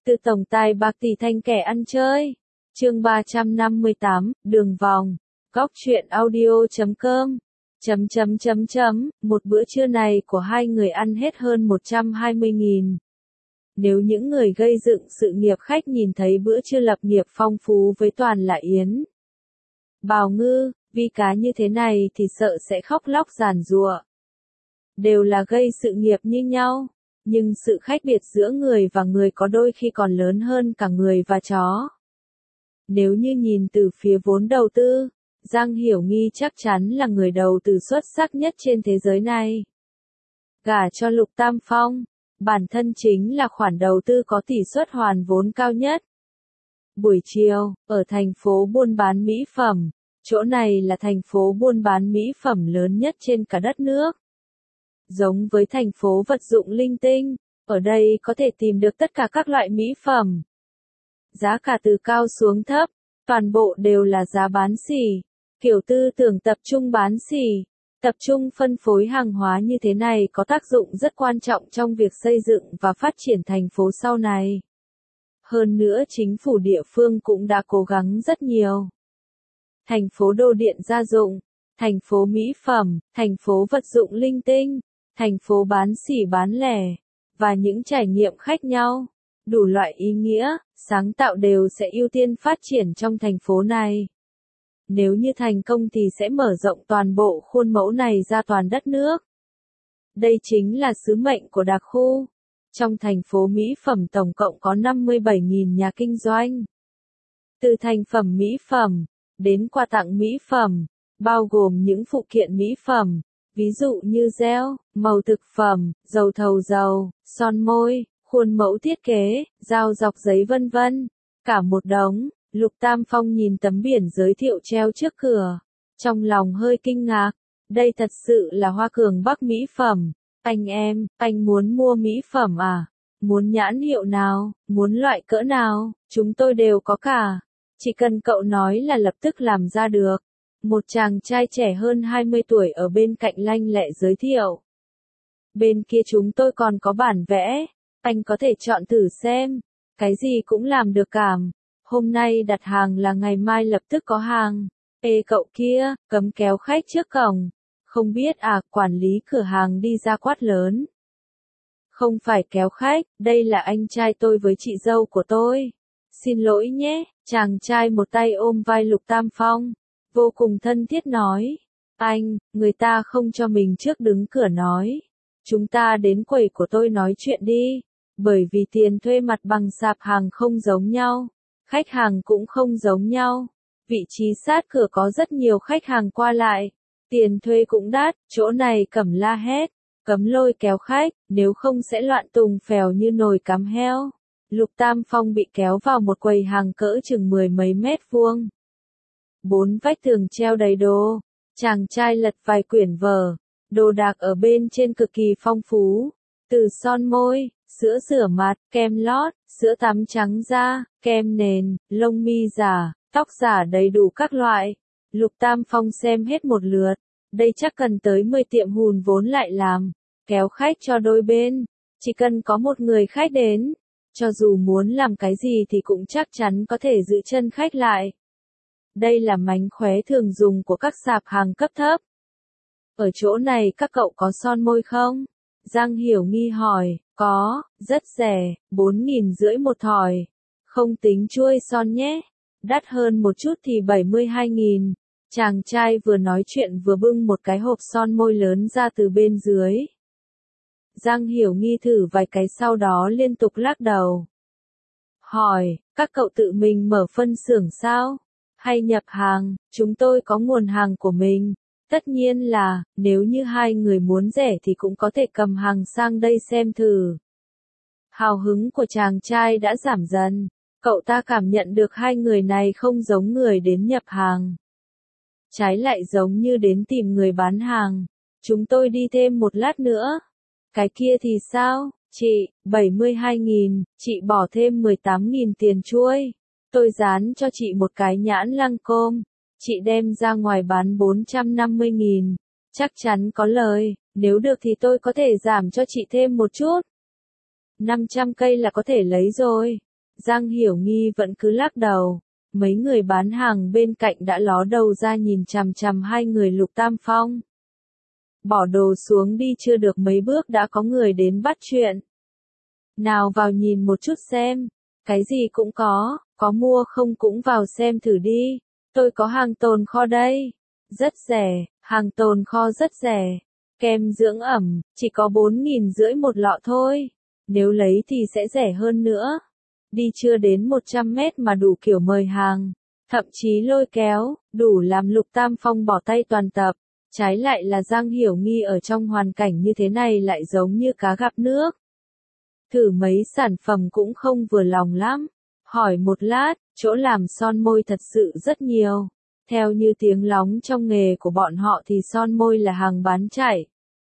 Từ tổng tài bạc tỷ thành kẻ ăn chơi. Chương 358, đường vòng. Góc truyện audio.com. Một bữa trưa này của hai người ăn hết hơn 120.000. Nếu những người gây dựng sự nghiệp khách nhìn thấy bữa trưa lập nghiệp phong phú với toàn là yến, bào ngư, vi cá như thế này thì sợ sẽ khóc lóc giàn giụa. Đều là gây sự nghiệp như nhau, nhưng sự khác biệt giữa người và người có đôi khi còn lớn hơn cả người và chó. Nếu như nhìn từ phía vốn đầu tư, Giang Hiểu Nghi chắc chắn là người đầu tư xuất sắc nhất trên thế giới này. Gả cho Lục Tam Phong, bản thân chính là khoản đầu tư có tỷ suất hoàn vốn cao nhất. Buổi chiều, ở thành phố buôn bán mỹ phẩm, chỗ này là thành phố buôn bán mỹ phẩm lớn nhất trên cả đất nước. Giống với thành phố vật dụng linh tinh, ở đây có thể tìm được tất cả các loại mỹ phẩm. Giá cả từ cao xuống thấp, toàn bộ đều là giá bán sỉ. Kiểu tư tưởng tập trung bán sỉ, tập trung phân phối hàng hóa như thế này có tác dụng rất quan trọng trong việc xây dựng và phát triển thành phố sau này. Hơn nữa chính phủ địa phương cũng đã cố gắng rất nhiều. Thành phố đồ điện gia dụng, thành phố mỹ phẩm, thành phố vật dụng linh tinh, thành phố bán sỉ bán lẻ, và những trải nghiệm khác nhau, đủ loại ý nghĩa, sáng tạo đều sẽ ưu tiên phát triển trong thành phố này. Nếu như thành công thì sẽ mở rộng toàn bộ khuôn mẫu này ra toàn đất nước. Đây chính là sứ mệnh của đặc khu. Trong thành phố mỹ phẩm tổng cộng có 57.000 nhà kinh doanh. Từ thành phẩm mỹ phẩm, đến quà tặng mỹ phẩm, bao gồm những phụ kiện mỹ phẩm, ví dụ như gel, màu thực phẩm, dầu thầu dầu, son môi, khuôn mẫu thiết kế, dao dọc giấy vân vân. Cả một đống. Lục Tam Phong nhìn tấm biển giới thiệu treo trước cửa, trong lòng hơi kinh ngạc. Đây thật sự là Hoa Cường Bắc mỹ phẩm. Anh muốn mua mỹ phẩm à? Muốn nhãn hiệu nào, muốn loại cỡ nào, chúng tôi đều có cả. Chỉ cần cậu nói là lập tức làm ra được. Một chàng trai trẻ hơn 20 tuổi ở bên cạnh lanh lẹ giới thiệu. Bên kia chúng tôi còn có bản vẽ, anh có thể chọn thử xem. Cái gì cũng làm được cảm. Hôm nay đặt hàng là ngày mai lập tức có hàng. Ê cậu kia, cấm kéo khách trước cổng. Không biết à, quản lý cửa hàng đi ra quát lớn. Không phải kéo khách, đây là anh trai tôi với chị dâu của tôi. Xin lỗi nhé, chàng trai một tay ôm vai Lục Tam Phong, vô cùng thân thiết nói. Anh, người ta không cho mình trước đứng cửa nói. Chúng ta đến quầy của tôi nói chuyện đi. Bởi vì tiền thuê mặt bằng sạp hàng không giống nhau. Khách hàng cũng không giống nhau. Vị trí sát cửa có rất nhiều khách hàng qua lại. Tiền thuê cũng đắt, chỗ này cấm la hét, cấm lôi kéo khách, nếu không sẽ loạn tùng phèo như nồi cắm heo. Lục Tam Phong bị kéo vào một quầy hàng cỡ chừng 10 mấy mét vuông. 4 vách tường treo đầy đồ. Chàng trai lật vài quyển vở. Đồ đạc ở bên trên cực kỳ phong phú. Từ son môi, sữa rửa mặt, kem lót, sữa tắm trắng da, kem nền, lông mi giả, tóc giả đầy đủ các loại. Lục Tam Phong xem hết một lượt. Đây chắc cần tới 10 tiệm hùn vốn lại làm. Kéo khách cho đôi bên. Chỉ cần có một người khách đến. Cho dù muốn làm cái gì thì cũng chắc chắn có thể giữ chân khách lại. Đây là mánh khóe thường dùng của các sạp hàng cấp thấp. Ở chỗ này các cậu có son môi không? Giang Hiểu Nghi hỏi. Có, rất rẻ, 4.500 một thỏi. Không tính chuôi son nhé. Đắt hơn một chút thì 72.000. Chàng trai vừa nói chuyện vừa bưng một cái hộp son môi lớn ra từ bên dưới. Giang Hiểu Nghi thử vài cái sau đó liên tục lắc đầu. Hỏi, các cậu tự mình mở phân xưởng sao? Hay nhập hàng? Chúng tôi có nguồn hàng của mình. Tất nhiên là, nếu như hai người muốn rẻ thì cũng có thể cầm hàng sang đây xem thử. Hào hứng của chàng trai đã giảm dần. Cậu ta cảm nhận được hai người này không giống người đến nhập hàng. Trái lại giống như đến tìm người bán hàng. Chúng tôi đi thêm một lát nữa. Cái kia thì sao? Chị, 72.000, chị bỏ thêm 18.000 tiền chuôi. Tôi dán cho chị một cái nhãn Lancôme. Chị đem ra ngoài bán 450.000. Chắc chắn có lời, nếu được thì tôi có thể giảm cho chị thêm một chút. 500 cây là có thể lấy rồi. Giang Hiểu Nghi vẫn cứ lắc đầu. Mấy người bán hàng bên cạnh đã ló đầu ra nhìn chằm chằm hai người Lục Tam Phong. Bỏ đồ xuống đi chưa được mấy bước đã có người đến bắt chuyện. Nào vào nhìn một chút xem, cái gì cũng có mua không cũng vào xem thử đi, tôi có hàng tồn kho đây. Rất rẻ, hàng tồn kho rất rẻ. Kem dưỡng ẩm, chỉ có 4.500 một lọ thôi. Nếu lấy thì sẽ rẻ hơn nữa. Đi chưa đến 100 mét mà đủ kiểu mời hàng, thậm chí lôi kéo, đủ làm Lục Tam Phong bỏ tay toàn tập. Trái lại là Giang Hiểu Nghi ở trong hoàn cảnh như thế này lại giống như cá gặp nước. Thử mấy sản phẩm cũng không vừa lòng lắm. Hỏi một lát, chỗ làm son môi thật sự rất nhiều. Theo như tiếng lóng trong nghề của bọn họ thì son môi là hàng bán chạy.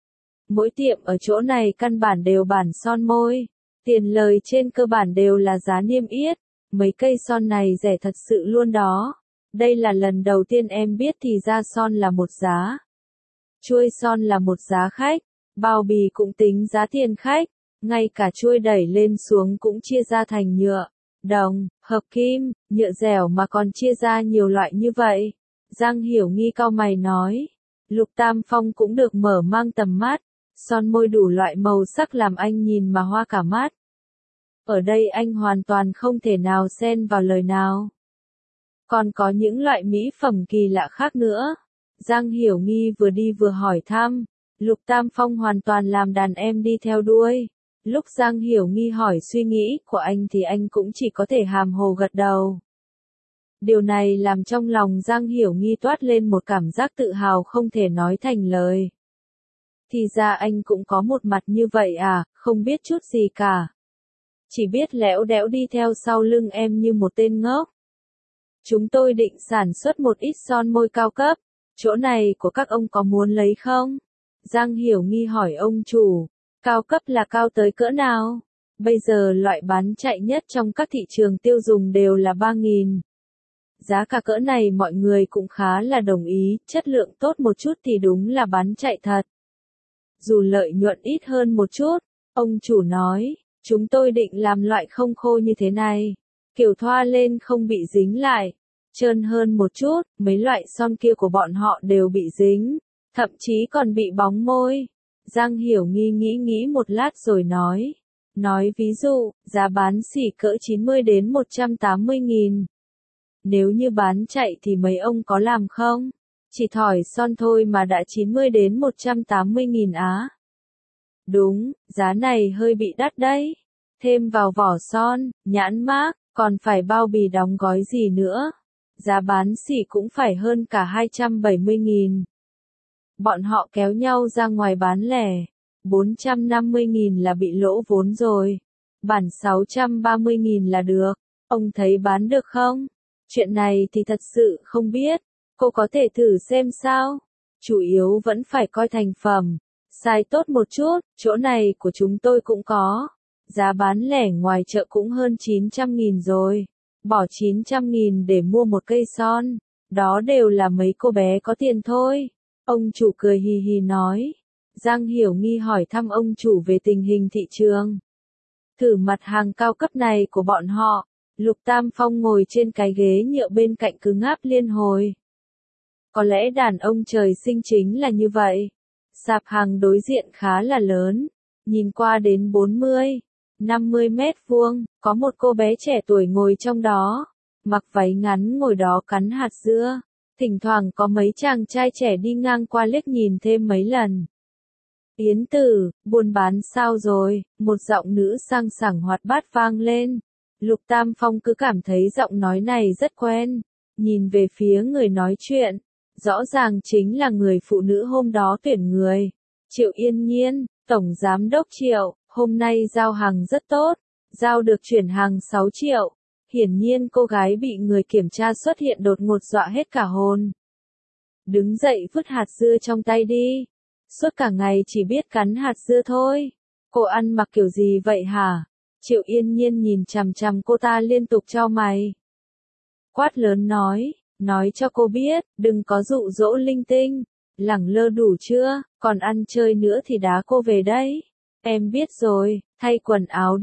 Mỗi tiệm ở chỗ này căn bản đều bản son môi. Tiền lời trên cơ bản đều là giá niêm yết. Mấy cây son này rẻ thật sự luôn đó. Đây là lần đầu tiên em biết thì ra son là một giá. Chuôi son là một giá khách. Bao bì cũng tính giá tiền khách. Ngay cả chuôi đẩy lên xuống cũng chia ra thành nhựa, đồng, hợp kim, nhựa dẻo mà còn chia ra nhiều loại như vậy. Giang Hiểu Nghi cau mày nói. Lục Tam Phong cũng được mở mang tầm mắt. Son môi đủ loại màu sắc làm anh nhìn mà hoa cả mắt. Ở đây anh hoàn toàn không thể nào xen vào lời nào. Còn có những loại mỹ phẩm kỳ lạ khác nữa. Giang Hiểu Nghi vừa đi vừa hỏi thăm. Lục Tam Phong hoàn toàn làm đàn em đi theo đuôi. Lúc Giang Hiểu Nghi hỏi suy nghĩ của anh thì anh cũng chỉ có thể hàm hồ gật đầu. Điều này làm trong lòng Giang Hiểu Nghi toát lên một cảm giác tự hào không thể nói thành lời. Thì ra anh cũng có một mặt như vậy à, không biết chút gì cả. Chỉ biết lẽo đẽo đi theo sau lưng em như một tên ngốc. Chúng tôi định sản xuất một ít son môi cao cấp. Chỗ này của các ông có muốn lấy không? Giang Hiểu Nghi hỏi ông chủ. Cao cấp là cao tới cỡ nào? Bây giờ loại bán chạy nhất trong các thị trường tiêu dùng đều là 3.000. Giá cả cỡ này mọi người cũng khá là đồng ý, chất lượng tốt một chút thì đúng là bán chạy thật. Dù lợi nhuận ít hơn một chút, ông chủ nói, chúng tôi định làm loại không khô như thế này. Kiểu thoa lên không bị dính lại, trơn hơn một chút, mấy loại son kia của bọn họ đều bị dính, thậm chí còn bị bóng môi. Giang Hiểu Nghi nghĩ một lát rồi nói. Nói ví dụ, giá bán xỉ cỡ 90 đến 180.000. Nếu như bán chạy thì mấy ông có làm không? Chỉ thỏi son thôi mà đã 90 đến 180.000 á. Đúng, giá này hơi bị đắt đấy. Thêm vào vỏ son, nhãn mác, còn phải bao bì đóng gói gì nữa. Giá bán xỉ cũng phải hơn cả 270.000. Bọn họ kéo nhau ra ngoài bán lẻ. 450.000 là bị lỗ vốn rồi. Bản 630.000 là được. Ông thấy bán được không? Chuyện này thì thật sự không biết. Cô có thể thử xem sao. Chủ yếu vẫn phải coi thành phẩm. Sai tốt một chút, chỗ này của chúng tôi cũng có. Giá bán lẻ ngoài chợ cũng hơn 900.000 rồi. Bỏ 900.000 để mua một cây son. Đó đều là mấy cô bé có tiền thôi. Ông chủ cười hì hì nói. Giang Hiểu Nghi hỏi thăm ông chủ về tình hình thị trường. Thử mặt hàng cao cấp này của bọn họ. Lục Tam Phong ngồi trên cái ghế nhựa bên cạnh cứ ngáp liên hồi. Có lẽ đàn ông trời sinh chính là như vậy. Sạp hàng đối diện khá là lớn. Nhìn qua đến 40, 50 mét vuông, có một cô bé trẻ tuổi ngồi trong đó. Mặc váy ngắn ngồi đó cắn hạt dưa. Thỉnh thoảng có mấy chàng trai trẻ đi ngang qua liếc nhìn thêm mấy lần. Yến Tử, buôn bán sao rồi? Một giọng nữ sang sảng hoạt bát vang lên. Lục Tam Phong cứ cảm thấy giọng nói này rất quen. Nhìn về phía người nói chuyện. Rõ ràng chính là người phụ nữ hôm đó tuyển người. Triệu Yên Nhiên, Tổng Giám đốc Triệu, hôm nay giao hàng rất tốt. Giao được chuyển hàng 6 triệu. Hiển nhiên cô gái bị người kiểm tra xuất hiện đột ngột dọa hết cả hồn. Đứng dậy vứt hạt dưa trong tay đi. Suốt cả ngày chỉ biết cắn hạt dưa thôi. Cô ăn mặc kiểu gì vậy hả? Triệu Yên Nhiên nhìn chằm chằm cô ta liên tục chau mày. Quát lớn nói cho cô biết, đừng có dụ dỗ linh tinh. Lẳng lơ đủ chưa, còn ăn chơi nữa thì đá cô về đấy. Em biết rồi, thay quần áo đi,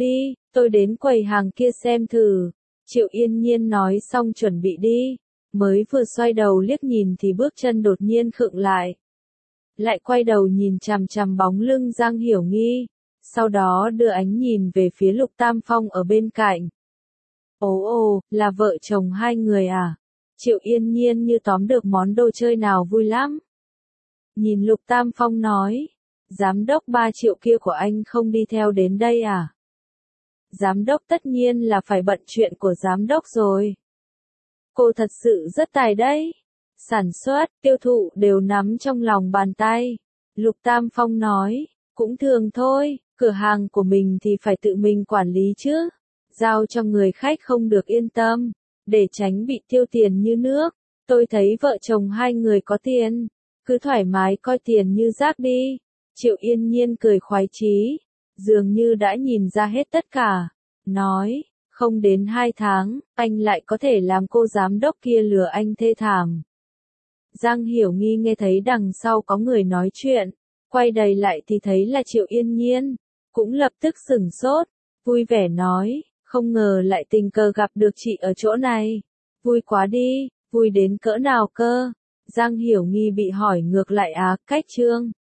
tôi đến quầy hàng kia xem thử. Triệu Yên Nhiên nói xong chuẩn bị đi. Mới vừa xoay đầu liếc nhìn thì bước chân đột nhiên khựng lại. Lại quay đầu nhìn chằm chằm bóng lưng Giang Hiểu Nghi. Sau đó đưa ánh nhìn về phía Lục Tam Phong ở bên cạnh. Ồ, là vợ chồng hai người à? Triệu Yên Nhiên như tóm được món đồ chơi nào vui lắm. Nhìn Lục Tam Phong nói. Giám đốc 3 triệu kia của anh không đi theo đến đây à? Giám đốc tất nhiên là phải bận chuyện của giám đốc rồi. Cô thật sự rất tài đấy. Sản xuất, tiêu thụ đều nắm trong lòng bàn tay. Lục Tam Phong nói, cũng thường thôi, cửa hàng của mình thì phải tự mình quản lý chứ. Giao cho người khách không được yên tâm, để tránh bị tiêu tiền như nước. Tôi thấy vợ chồng hai người có tiền, cứ thoải mái coi tiền như rác đi. Triệu Yên Nhiên cười khoái chí, dường như đã nhìn ra hết tất cả. Nói, không đến 2 tháng, anh lại có thể làm cô giám đốc kia lừa anh thê thảm. Giang Hiểu Nghi nghe thấy đằng sau có người nói chuyện, quay đầy lại thì thấy là Triệu Yên Nhiên, cũng lập tức sửng sốt, vui vẻ nói, không ngờ lại tình cờ gặp được chị ở chỗ này. Vui quá đi, vui đến cỡ nào cơ? Giang Hiểu Nghi bị hỏi ngược lại cách Trương.